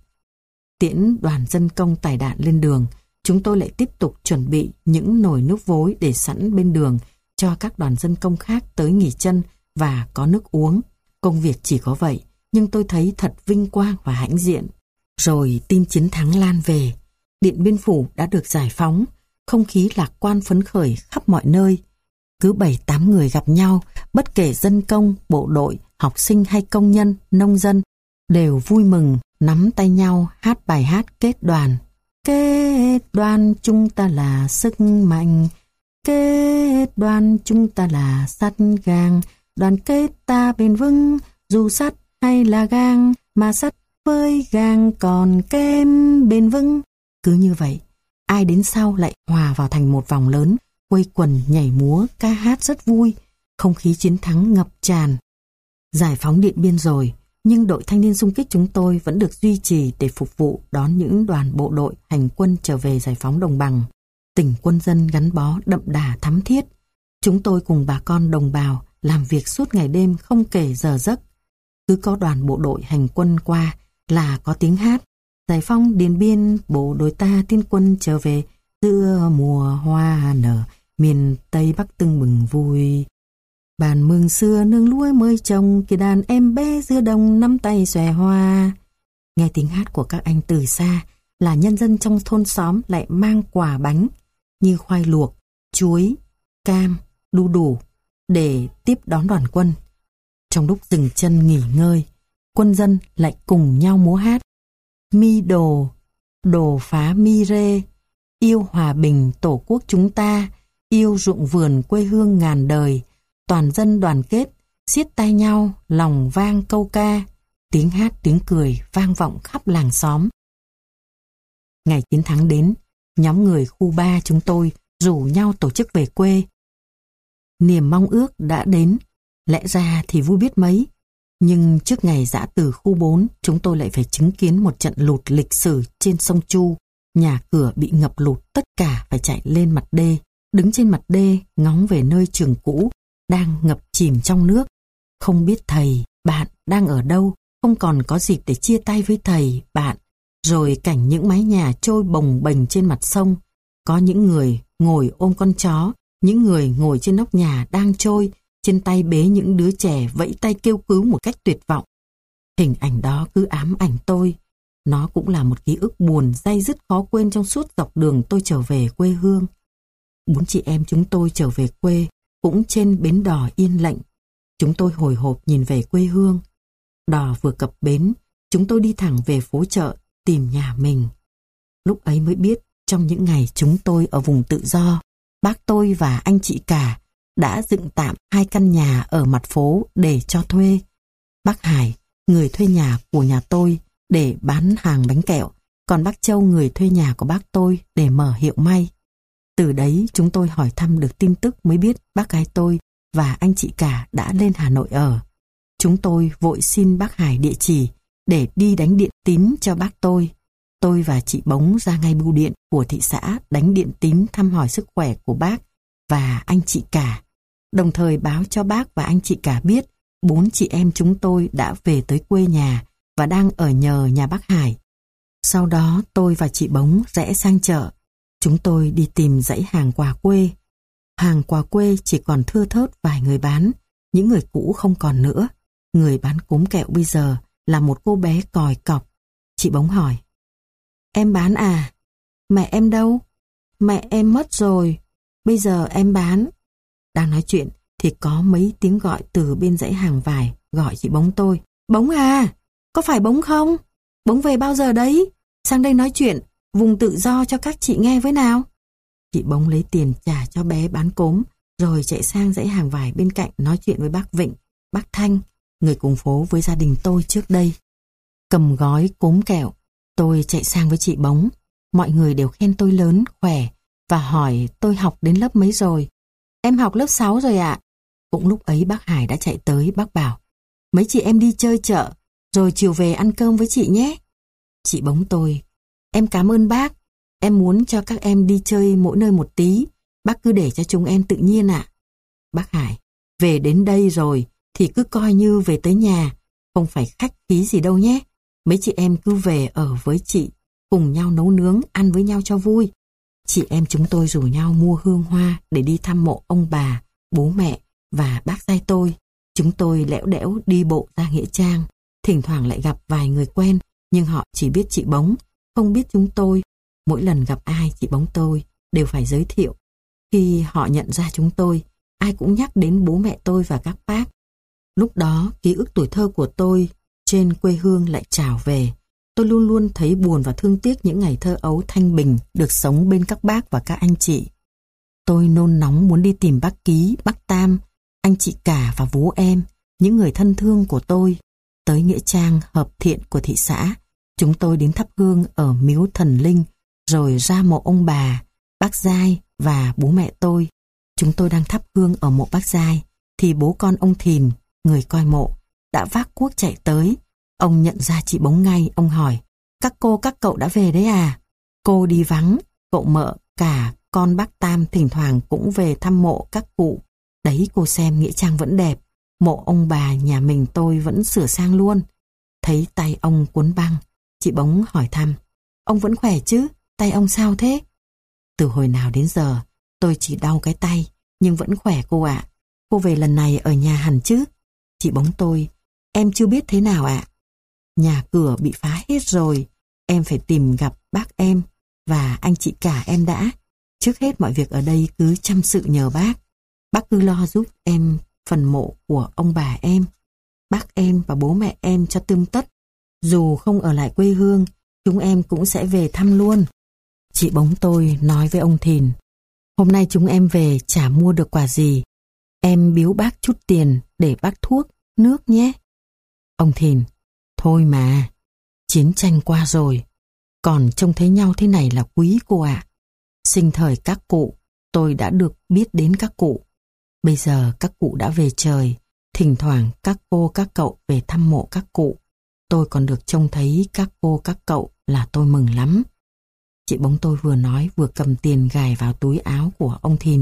Tiễn đoàn dân công tải đạn lên đường, chúng tôi lại tiếp tục chuẩn bị những nồi nước vối để sẵn bên đường cho các đoàn dân công khác tới nghỉ chân và có nước uống. Công việc chỉ có vậy, nhưng tôi thấy thật vinh quang và hãnh diện. Rồi tin chiến thắng lan về. Điện Biên Phủ đã được giải phóng, không khí lạc quan phấn khởi khắp mọi nơi. Cứ bảy tám người gặp nhau, bất kể dân công, bộ đội, học sinh hay công nhân, nông dân, đều vui mừng, nắm tay nhau hát bài hát kết đoàn. Kết đoàn chúng ta là sức mạnh, kết đoàn chúng ta là sắt gang, đoàn kết ta bền vững, dù sắt hay là gang, mà sắt với gang còn kém bền vững. Cứ như vậy, ai đến sau lại hòa vào thành một vòng lớn, quây quần nhảy múa, ca hát rất vui, không khí chiến thắng ngập tràn. Giải phóng Điện Biên rồi, nhưng đội thanh niên xung kích chúng tôi vẫn được duy trì để phục vụ đón những đoàn bộ đội hành quân trở về giải phóng đồng bằng. Tình quân dân gắn bó đậm đà thắm thiết. Chúng tôi cùng bà con đồng bào làm việc suốt ngày đêm không kể giờ giấc. Cứ có đoàn bộ đội hành quân qua là có tiếng hát. Giải phóng Điện Biên, bộ đội ta tiến quân trở về, giữa mùa hoa nở, miền Tây Bắc tưng bừng vui. Bàn mừng xưa nương lúa mới trồng, kìa đàn em bé giữa đồng nắm tay xòe hoa. Nghe tiếng hát của các anh từ xa là nhân dân trong thôn xóm lại mang quà bánh như khoai luộc, chuối, cam, đu đủ để tiếp đón đoàn quân. Trong lúc dừng chân nghỉ ngơi, quân dân lại cùng nhau múa hát. Mi đồ, đồ phá mi rê, yêu hòa bình tổ quốc chúng ta, yêu ruộng vườn quê hương ngàn đời, toàn dân đoàn kết, siết tay nhau, lòng vang câu ca, tiếng hát tiếng cười vang vọng khắp làng xóm. Ngày chiến thắng đến, nhóm người khu ba chúng tôi rủ nhau tổ chức về quê. Niềm mong ước đã đến, lẽ ra thì vui biết mấy. Nhưng trước ngày giã từ khu bốn, chúng tôi lại phải chứng kiến một trận lụt lịch sử trên sông Chu. Nhà cửa bị ngập lụt, tất cả phải chạy lên mặt đê. Đứng trên mặt đê, ngóng về nơi trường cũ, đang ngập chìm trong nước. Không biết thầy, bạn đang ở đâu, không còn có dịp để chia tay với thầy, bạn. Rồi cảnh những mái nhà trôi bồng bềnh trên mặt sông. Có những người ngồi ôm con chó, những người ngồi trên nóc nhà đang trôi, trên tay bế những đứa trẻ vẫy tay kêu cứu một cách tuyệt vọng. Hình ảnh đó cứ ám ảnh tôi. Nó cũng là một ký ức buồn day dứt khó quên trong suốt dọc đường tôi trở về quê hương. Bốn chị em chúng tôi trở về quê, cũng trên bến đò Yên Lệnh. Chúng tôi hồi hộp nhìn về quê hương. Đò vừa cập bến, chúng tôi đi thẳng về phố chợ tìm nhà mình. Lúc ấy mới biết, trong những ngày chúng tôi ở vùng tự do, bác tôi và anh chị cả đã dựng tạm hai căn nhà ở mặt phố để cho thuê. Bác Hải, người thuê nhà của nhà tôi để bán hàng bánh kẹo, còn bác Châu người thuê nhà của bác tôi để mở hiệu may. Từ đấy chúng tôi hỏi thăm được tin tức mới biết bác gái tôi và anh chị cả đã lên Hà Nội ở. Chúng tôi vội xin bác Hải địa chỉ để đi đánh điện tín cho bác tôi. Tôi và chị Bống ra ngay bưu điện của thị xã đánh điện tín thăm hỏi sức khỏe của bác và anh chị cả, đồng thời báo cho bác và anh chị cả biết bốn chị em chúng tôi đã về tới quê nhà và đang ở nhờ nhà bác Hải. Sau đó tôi và chị Bống rẽ sang chợ. Chúng tôi đi tìm dãy hàng quà quê. Hàng quà quê chỉ còn thưa thớt vài người bán, những người cũ không còn nữa. Người bán cốm kẹo bây giờ là một cô bé còi cọc. Chị Bống hỏi: Em bán à? Mẹ em đâu? Mẹ em mất rồi, bây giờ em bán. Đang nói chuyện thì có mấy tiếng gọi từ bên dãy hàng vải gọi chị Bống tôi. Bống à, có phải Bống không? Bống về bao giờ đấy? Sang đây nói chuyện, vùng tự do cho các chị nghe với nào. Chị Bống lấy tiền trả cho bé bán cốm, rồi chạy sang dãy hàng vải bên cạnh nói chuyện với bác Vịnh, bác Thanh, người cùng phố với gia đình tôi trước đây. Cầm gói cốm kẹo, tôi chạy sang với chị Bống. Mọi người đều khen tôi lớn, khỏe và hỏi tôi học đến lớp mấy rồi. Em học lớp sáu rồi ạ. Cũng lúc ấy bác Hải đã chạy tới, bác bảo: Mấy chị em đi chơi chợ, rồi chiều về ăn cơm với chị nhé. Chị Bống tôi: Em cảm ơn bác. Em muốn cho các em đi chơi mỗi nơi một tí. Bác cứ để cho chúng em tự nhiên ạ. Bác Hải: Về đến đây rồi thì cứ coi như về tới nhà, không phải khách khí gì đâu nhé. Mấy chị em cứ về ở với chị, cùng nhau nấu nướng, ăn với nhau cho vui. Chị em chúng tôi rủ nhau mua hương hoa để đi thăm mộ ông bà, bố mẹ và bác giai tôi. Chúng tôi lẽo đẽo đi bộ ra nghĩa trang. Thỉnh thoảng lại gặp vài người quen, nhưng họ chỉ biết chị Bống, không biết chúng tôi. Mỗi lần gặp ai chị Bống tôi đều phải giới thiệu. Khi họ nhận ra chúng tôi, ai cũng nhắc đến bố mẹ tôi và các bác. Lúc đó, ký ức tuổi thơ của tôi trên quê hương lại trào về. Tôi luôn luôn thấy buồn và thương tiếc những ngày thơ ấu thanh bình được sống bên các bác và các anh chị. Tôi nôn nóng muốn đi tìm bác Ký, bác Tam, anh chị cả và vú em, những người thân thương của tôi. Tới nghĩa trang Hợp Thiện của thị xã, chúng tôi đến thắp hương ở miếu thần linh, rồi ra mộ ông bà, bác Giai và bố mẹ tôi. Chúng tôi đang thắp hương ở mộ bác Giai, thì bố con ông Thìn, người coi mộ, đã vác cuốc chạy tới. Ông nhận ra chị Bống ngay, ông hỏi: Các cô các cậu đã về đấy à? Cô đi vắng, cậu Mợ, cả con bác Tam thỉnh thoảng cũng về thăm mộ các cụ. Đấy, cô xem nghĩa trang vẫn đẹp, mộ ông bà nhà mình tôi vẫn sửa sang luôn. Thấy tay ông cuốn băng, chị Bống hỏi thăm: Ông vẫn khỏe chứ? Tay ông sao thế? Từ hồi nào đến giờ, tôi chỉ đau cái tay, nhưng vẫn khỏe cô ạ. Cô về lần này ở nhà hẳn chứ? Chị Bống tôi: Em chưa biết thế nào ạ. Nhà cửa bị phá hết rồi, em phải tìm gặp bác em và anh chị cả em đã. Trước hết mọi việc ở đây cứ chăm sự nhờ bác. Bác cứ lo giúp em phần mộ của ông bà em, bác em và bố mẹ em cho tươm tất. Dù không ở lại quê hương, chúng em cũng sẽ về thăm luôn. Chị Bống tôi nói với ông Thìn: Hôm nay chúng em về chả mua được quà gì. Em biếu bác chút tiền để bác thuốc, nước nhé. Ông Thìn: Thôi mà, chiến tranh qua rồi, còn trông thấy nhau thế này là quý cô ạ. Sinh thời các cụ, tôi đã được biết đến các cụ. Bây giờ các cụ đã về trời, thỉnh thoảng các cô các cậu về thăm mộ các cụ. Tôi còn được trông thấy các cô các cậu là tôi mừng lắm. Chị Bống tôi vừa nói vừa cầm tiền gài vào túi áo của ông Thìn.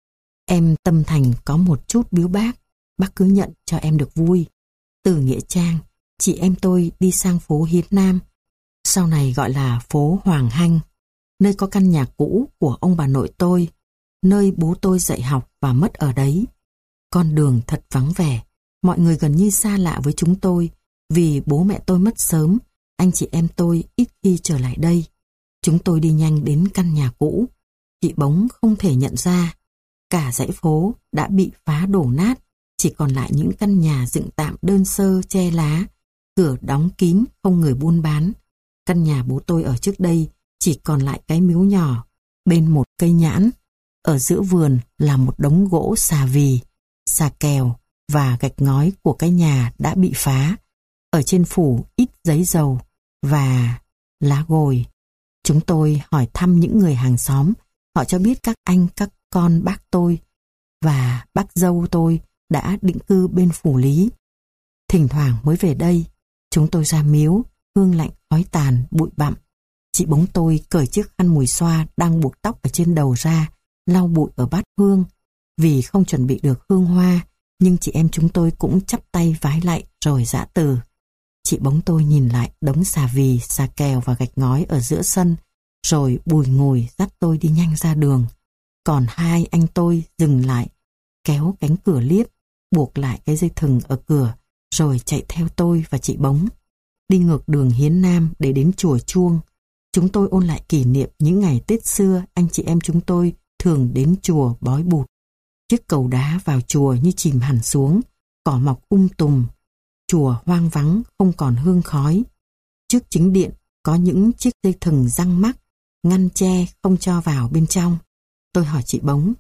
Em tâm thành có một chút biếu bác, bác cứ nhận cho em được vui. Từ nghĩa trang, chị em tôi đi sang phố Hiến Nam, sau này gọi là phố Hoàng Hanh, nơi có căn nhà cũ của ông bà nội tôi, nơi bố tôi dạy học và mất ở đấy. Con đường thật vắng vẻ, mọi người gần như xa lạ với chúng tôi, vì bố mẹ tôi mất sớm, anh chị em tôi ít khi trở lại đây. Chúng tôi đi nhanh đến căn nhà cũ, chị Bống không thể nhận ra. Cả dãy phố đã bị phá đổ nát, chỉ còn lại những căn nhà dựng tạm đơn sơ che lá, cửa đóng kín không người buôn bán. Căn nhà bố tôi ở trước đây chỉ còn lại cái miếu nhỏ bên một cây nhãn. Ở giữa vườn là một đống gỗ xà vì, xà kèo và gạch ngói của cái nhà đã bị phá. Ở trên phủ ít giấy dầu và lá gồi. Chúng tôi hỏi thăm những người hàng xóm. Họ cho biết các anh, các con bác tôi và bác dâu tôi đã định cư bên Phủ Lý. Thỉnh thoảng mới về đây. Chúng tôi ra miếu, hương lạnh khói tàn, bụi bặm. Chị bóng tôi cởi chiếc khăn mùi xoa đang buộc tóc ở trên đầu ra, lau bụi ở bát hương. Vì không chuẩn bị được hương hoa, nhưng chị em chúng tôi cũng chắp tay vái lạy rồi giã từ. Chị bóng tôi nhìn lại đống xà vì, xà kèo và gạch ngói ở giữa sân, rồi bùi ngùi dắt tôi đi nhanh ra đường. Còn hai anh tôi dừng lại, kéo cánh cửa liếp, buộc lại cái dây thừng ở cửa, rồi chạy theo tôi và chị bóng. Đi ngược đường Hiến Nam để đến chùa Chuông. Chúng tôi ôn lại kỷ niệm những ngày Tết xưa anh chị em chúng tôi thường đến chùa bói bụt. Chiếc cầu đá vào chùa như chìm hẳn xuống, cỏ mọc um tùm. Chùa hoang vắng, không còn hương khói. Trước chính điện có những chiếc dây thừng răng mắc, ngăn che không cho vào bên trong. Tôi hỏi chị bóng,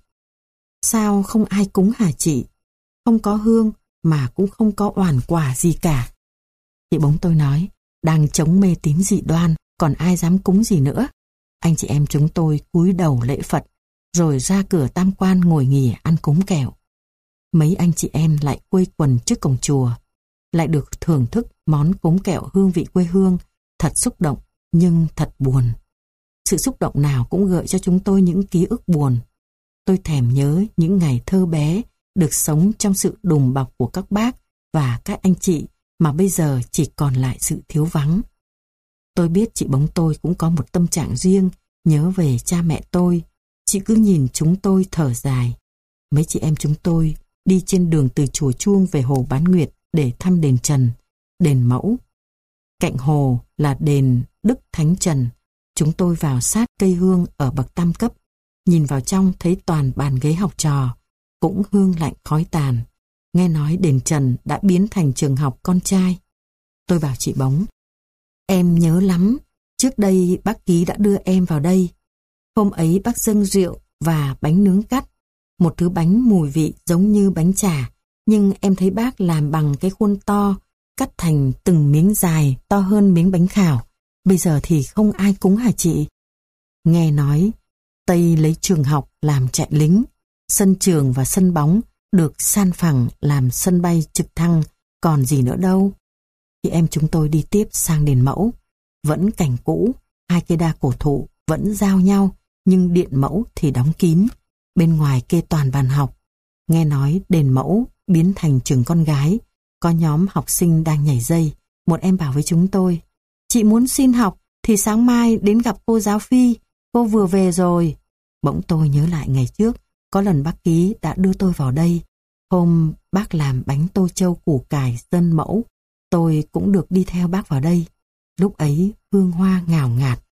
sao không ai cúng hả chị? Không có hương mà cũng không có oản quả gì cả. Chị bóng tôi nói, đang chống mê tín dị đoan, còn ai dám cúng gì nữa. Anh chị em chúng tôi cúi đầu lễ Phật, rồi ra cửa tam quan ngồi nghỉ ăn cúng kẹo. Mấy anh chị em lại quây quần trước cổng chùa, lại được thưởng thức món cúng kẹo hương vị quê hương, thật xúc động nhưng thật buồn. Sự xúc động nào cũng gợi cho chúng tôi những ký ức buồn. Tôi thèm nhớ những ngày thơ bé, được sống trong sự đùm bọc của các bác và các anh chị mà bây giờ chỉ còn lại sự thiếu vắng. Tôi biết chị bóng tôi cũng có một tâm trạng riêng, nhớ về cha mẹ tôi. Chị cứ nhìn chúng tôi thở dài. Mấy chị em chúng tôi đi trên đường từ chùa Chuông về hồ Bán Nguyệt để thăm đền Trần, đền Mẫu. Cạnh hồ là đền Đức Thánh Trần. Chúng tôi vào sát cây hương ở bậc tam cấp, nhìn vào trong thấy toàn bàn ghế học trò, cũng hương lạnh khói tàn. Nghe nói đền Trần đã biến thành trường học con trai. Tôi bảo chị bóng, em nhớ lắm, trước đây bác Ký đã đưa em vào đây. Hôm ấy bác dâng rượu và bánh nướng cắt, một thứ bánh mùi vị giống như bánh chả, nhưng em thấy bác làm bằng cái khuôn to, cắt thành từng miếng dài to hơn miếng bánh khảo. Bây giờ thì không ai cúng hả chị? Nghe nói Tây lấy trường học làm trại lính, sân trường và sân bóng được san phẳng làm sân bay trực thăng, còn gì nữa đâu. Thì em chúng tôi đi tiếp sang đền Mẫu, vẫn cảnh cũ, hai cây đa cổ thụ vẫn giao nhau, nhưng điện Mẫu thì đóng kín, bên ngoài kê toàn bàn học. Nghe nói đền Mẫu biến thành trường con gái, có nhóm học sinh đang nhảy dây. Một em bảo với chúng tôi, chị muốn xin học thì sáng mai đến gặp cô giáo Phi, cô vừa về rồi. Bỗng tôi nhớ lại ngày trước, có lần bác Ký đã đưa tôi vào đây. Hôm bác làm bánh tô châu củ cải dân Mẫu, tôi cũng được đi theo bác vào đây. Lúc ấy hương hoa ngào ngạt,